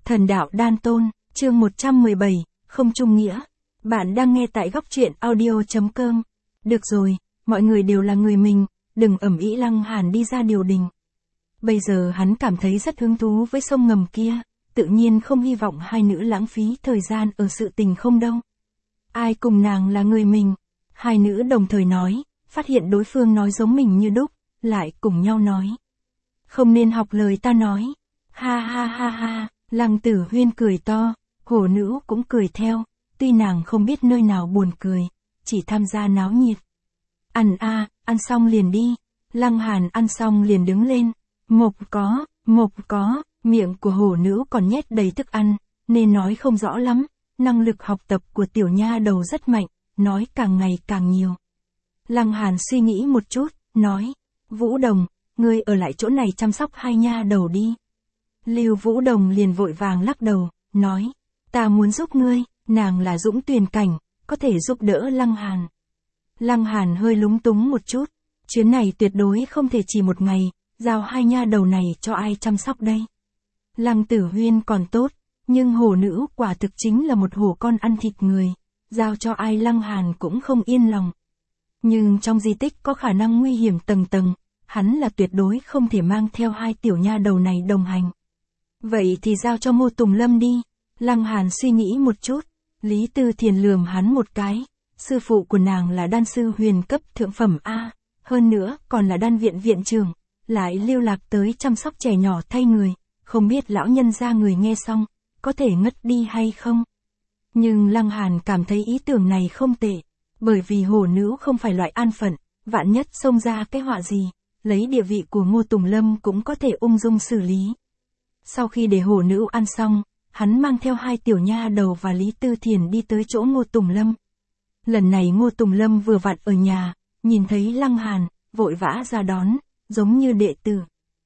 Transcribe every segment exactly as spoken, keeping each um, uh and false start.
Thần đạo đan tôn, chương một trăm mười bảy, không trung nghĩa. Bạn đang nghe tại góc truyện audio.com. Được rồi, mọi người đều là người mình, đừng ầm ĩ Lăng Hàn đi ra điều đình. Bây giờ hắn cảm thấy rất hứng thú với sông ngầm kia, tự nhiên không hy vọng hai nữ lãng phí thời gian ở sự tình không đâu. Ai cùng nàng là người mình? Hai nữ đồng thời nói, phát hiện đối phương nói giống mình như đúc, lại cùng nhau nói. Không nên học lời ta nói. Ha ha ha ha, Lăng Tử Huyên cười to, hổ nữ cũng cười theo, tuy nàng không biết nơi nào buồn cười, chỉ tham gia náo nhiệt. Ăn a, ăn xong liền đi. Lăng Hàn ăn xong liền đứng lên. Mộc có, mộc có, miệng của hổ nữ còn nhét đầy thức ăn, nên nói không rõ lắm, năng lực học tập của tiểu nha đầu rất mạnh, nói càng ngày càng nhiều. Lăng Hàn suy nghĩ một chút, nói, Vũ Đồng, ngươi ở lại chỗ này chăm sóc hai nha đầu đi. Lưu Vũ Đồng liền vội vàng lắc đầu, nói, ta muốn giúp ngươi, nàng là dũng tuyền cảnh, có thể giúp đỡ Lăng Hàn. Lăng Hàn hơi lúng túng một chút, chuyến này tuyệt đối không thể chỉ một ngày, giao hai nha đầu này cho ai chăm sóc đây. Lăng Tử Huyên còn tốt, nhưng hổ nữ quả thực chính là một hổ con ăn thịt người, giao cho ai Lăng Hàn cũng không yên lòng. Nhưng trong di tích có khả năng nguy hiểm tầng tầng, hắn là tuyệt đối không thể mang theo hai tiểu nha đầu này đồng hành. Vậy thì giao cho Ngô Tùng Lâm đi. Lăng Hàn suy nghĩ một chút, Lý Tư Thiền lườm hắn một cái, sư phụ của nàng là đan sư huyền cấp thượng phẩm A, hơn nữa còn là đan viện viện trưởng, lại lưu lạc tới chăm sóc trẻ nhỏ thay người, không biết lão nhân gia người nghe xong, có thể ngất đi hay không. Nhưng Lăng Hàn cảm thấy ý tưởng này không tệ, bởi vì hổ nữ không phải loại an phận, vạn nhất xông ra cái họa gì, lấy địa vị của Ngô Tùng Lâm cũng có thể ung dung xử lý. Sau khi để hổ nữ ăn xong, hắn mang theo hai tiểu nha đầu và Lý Tư Thiền đi tới chỗ Ngô Tùng Lâm. Lần này Ngô Tùng Lâm vừa vặn ở nhà, nhìn thấy Lăng Hàn, vội vã ra đón, giống như đệ tử.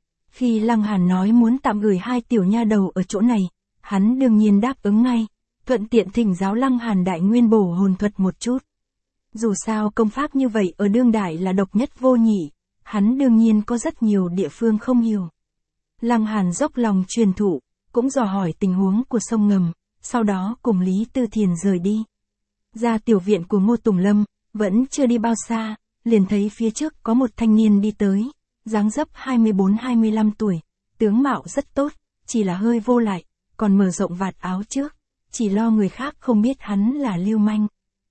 Khi Lăng Hàn nói muốn tạm gửi hai tiểu nha đầu ở chỗ này, hắn đương nhiên đáp ứng ngay, thuận tiện thỉnh giáo Lăng Hàn đại nguyên bổ hồn thuật một chút. Dù sao công pháp như vậy ở đương đại là độc nhất vô nhị, hắn đương nhiên có rất nhiều địa phương không hiểu. Lăng Hàn dốc lòng truyền thụ, cũng dò hỏi tình huống của sông ngầm, sau đó cùng Lý Tư Thiền rời đi. Ra tiểu viện của Ngô Tùng Lâm, vẫn chưa đi bao xa, liền thấy phía trước có một thanh niên đi tới, dáng dấp hai mươi bốn hai mươi lăm tuổi, tướng mạo rất tốt, chỉ là hơi vô lại, còn mở rộng vạt áo trước, chỉ lo người khác không biết hắn là lưu manh.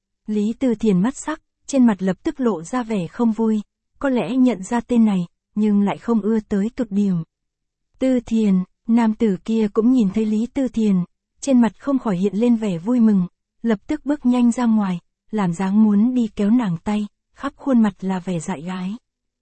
Lý Tư Thiền mắt sắc, trên mặt lập tức lộ ra vẻ không vui, có lẽ nhận ra tên này, nhưng lại không ưa tới cực điểm. Tư Thiền, nam tử kia cũng nhìn thấy Lý Tư Thiền, trên mặt không khỏi hiện lên vẻ vui mừng, lập tức bước nhanh ra ngoài, làm dáng muốn đi kéo nàng tay, khắp khuôn mặt là vẻ dại gái.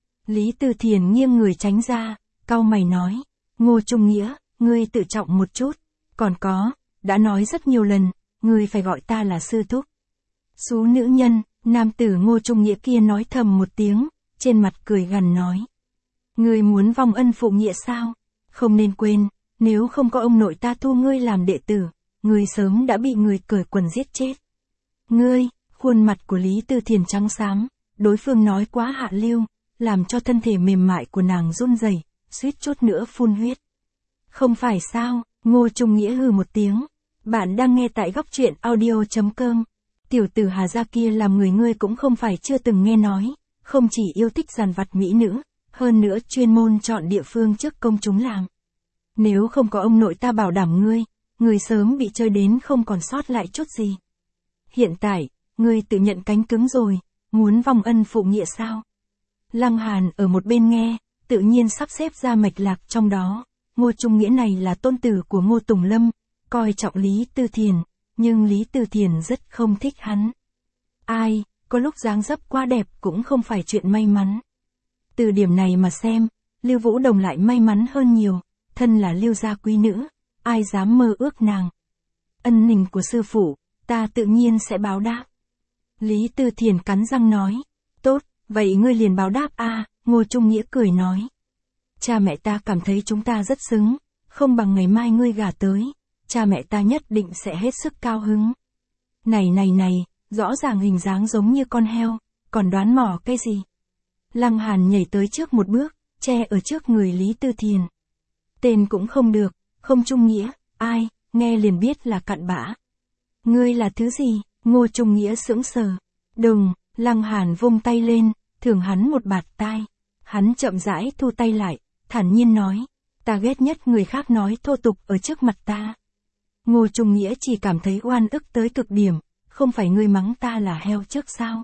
Lý Tư Thiền nghiêng người tránh ra, cau mày nói, Ngô Trung Nghĩa, ngươi tự trọng một chút, còn có, đã nói rất nhiều lần, ngươi phải gọi ta là sư thúc. Xú nữ nhân, nam tử Ngô Trung Nghĩa kia nói thầm một tiếng, trên mặt cười gằn nói. Ngươi muốn vong ân phụ nghĩa sao? Không nên quên, nếu không có ông nội ta thu ngươi làm đệ tử, ngươi sớm đã bị người cởi quần giết chết. Ngươi, khuôn mặt của Lý Tư Thiền trắng xám, đối phương nói quá hạ lưu, làm cho thân thể mềm mại của nàng run rẩy, suýt chút nữa phun huyết. Không phải sao? Ngô Trung Nghĩa hừ một tiếng. Bạn đang nghe tại góc truyện audio.com. Tiểu tử Hà gia kia làm người ngươi cũng không phải chưa từng nghe nói, không chỉ yêu thích giàn vặt mỹ nữ, hơn nữa chuyên môn chọn địa phương trước công chúng làm. Nếu không có ông nội ta bảo đảm ngươi, ngươi sớm bị chơi đến không còn sót lại chút gì. Hiện tại, ngươi tự nhận cánh cứng rồi, muốn vong ân phụ nghĩa sao? Lăng Hàn ở một bên nghe, tự nhiên sắp xếp ra mạch lạc trong đó. Ngô Trung Nghĩa này là tôn tử của Ngô Tùng Lâm, coi trọng Lý Tư Thiền, nhưng Lý Tư Thiền rất không thích hắn. Ai, có lúc dáng dấp quá đẹp cũng không phải chuyện may mắn. Từ điểm này mà xem, Lưu Vũ Đồng lại may mắn hơn nhiều, thân là Lưu gia quý nữ, ai dám mơ ước nàng. Ân tình của sư phụ, ta tự nhiên sẽ báo đáp. Lý Tư Thiền cắn răng nói, tốt, vậy ngươi liền báo đáp a. À, Ngô Trung Nghĩa cười nói. Cha mẹ ta cảm thấy chúng ta rất xứng, không bằng ngày mai ngươi gả tới, cha mẹ ta nhất định sẽ hết sức cao hứng. Này này này, rõ ràng hình dáng giống như con heo, còn đoán mò cái gì? Lăng Hàn nhảy tới trước một bước, che ở trước người Lý Tư Thiền. Tên cũng không được, không trung nghĩa, ai, nghe liền biết là cặn bã. Ngươi là thứ gì? Ngô Trung Nghĩa sững sờ. Đừng, Lăng Hàn vung tay lên, thưởng hắn một bạt tai. Hắn chậm rãi thu tay lại, thản nhiên nói, ta ghét nhất người khác nói thô tục ở trước mặt ta. Ngô Trung Nghĩa chỉ cảm thấy oan ức tới cực điểm, không phải ngươi mắng ta là heo trước sao?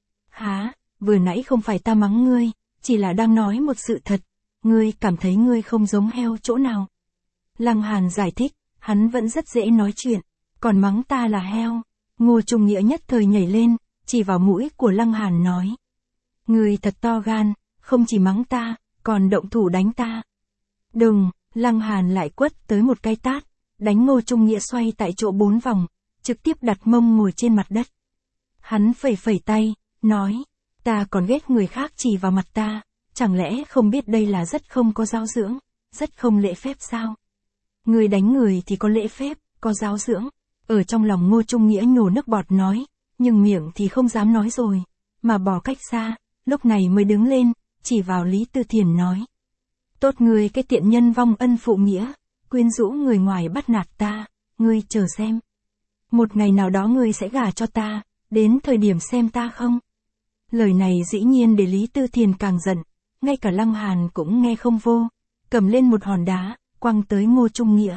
Hả, vừa nãy không phải ta mắng ngươi, chỉ là đang nói một sự thật, ngươi cảm thấy ngươi không giống heo chỗ nào? Lăng Hàn giải thích, hắn vẫn rất dễ nói chuyện, còn mắng ta là heo. Ngô Trung Nghĩa nhất thời nhảy lên, chỉ vào mũi của Lăng Hàn nói. Ngươi thật to gan, không chỉ mắng ta, còn động thủ đánh ta. Đừng, Lăng Hàn lại quất tới một cái tát, đánh Ngô Trung Nghĩa xoay tại chỗ bốn vòng, trực tiếp đặt mông ngồi trên mặt đất. Hắn phẩy phẩy tay, nói, ta còn ghét người khác chỉ vào mặt ta, chẳng lẽ không biết đây là rất không có giáo dưỡng, rất không lễ phép sao? Người đánh người thì có lễ phép, có giáo dưỡng. Ở trong lòng Ngô Trung Nghĩa nhổ nước bọt nói, nhưng miệng thì không dám nói rồi, mà bỏ cách xa, lúc này mới đứng lên, chỉ vào Lý Tư Thiền nói. Tốt ngươi cái tiện nhân vong ân phụ nghĩa, quyến rũ người ngoài bắt nạt ta, ngươi chờ xem. Một ngày nào đó ngươi sẽ gả cho ta, đến thời điểm xem ta không? Lời này dĩ nhiên để Lý Tư Thiền càng giận, ngay cả Lăng Hàn cũng nghe không vô, cầm lên một hòn đá, quăng tới Ngô Trung Nghĩa.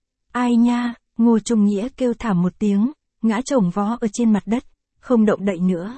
Ai nha, Ngô Trung Nghĩa kêu thảm một tiếng, ngã chồng vó ở trên mặt đất, không động đậy nữa.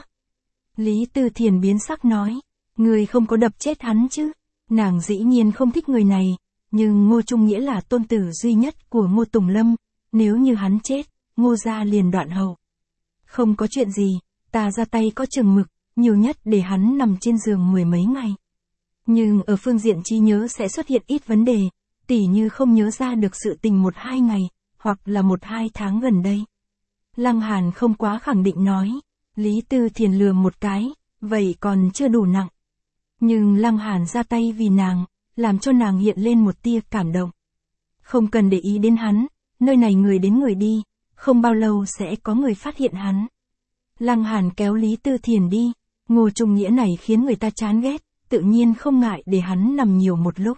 Lý Tư Thiền biến sắc nói, người không có đập chết hắn chứ? Nàng dĩ nhiên không thích người này, nhưng Ngô Trung Nghĩa là tôn tử duy nhất của Ngô Tùng Lâm, nếu như hắn chết, Ngô gia liền đoạn hậu. Không có chuyện gì, ta ra tay có chừng mực, nhiều nhất để hắn nằm trên giường mười mấy ngày. Nhưng ở phương diện trí nhớ sẽ xuất hiện ít vấn đề, tỉ như không nhớ ra được sự tình một hai ngày, hoặc là một hai tháng gần đây. Lăng Hàn không quá khẳng định nói, Lý Tư Thiền lừa một cái, vậy còn chưa đủ nặng. Nhưng Lăng Hàn ra tay vì nàng, làm cho nàng hiện lên một tia cảm động. Không cần để ý đến hắn, nơi này người đến người đi, không bao lâu sẽ có người phát hiện hắn. Lăng Hàn kéo Lý Tư Thiền đi, Ngô Trung Nghĩa này khiến người ta chán ghét, tự nhiên không ngại để hắn nằm nhiều một lúc.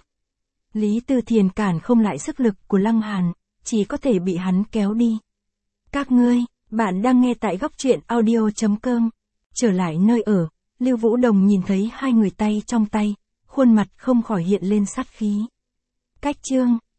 Lý Tư Thiền cản không lại sức lực của Lăng Hàn, chỉ có thể bị hắn kéo đi. Các ngươi, bạn đang nghe tại góc truyện audio chấm com. Trở lại nơi ở, Lưu Vũ Đồng nhìn thấy hai người tay trong tay, khuôn mặt không khỏi hiện lên sát khí. Cách chương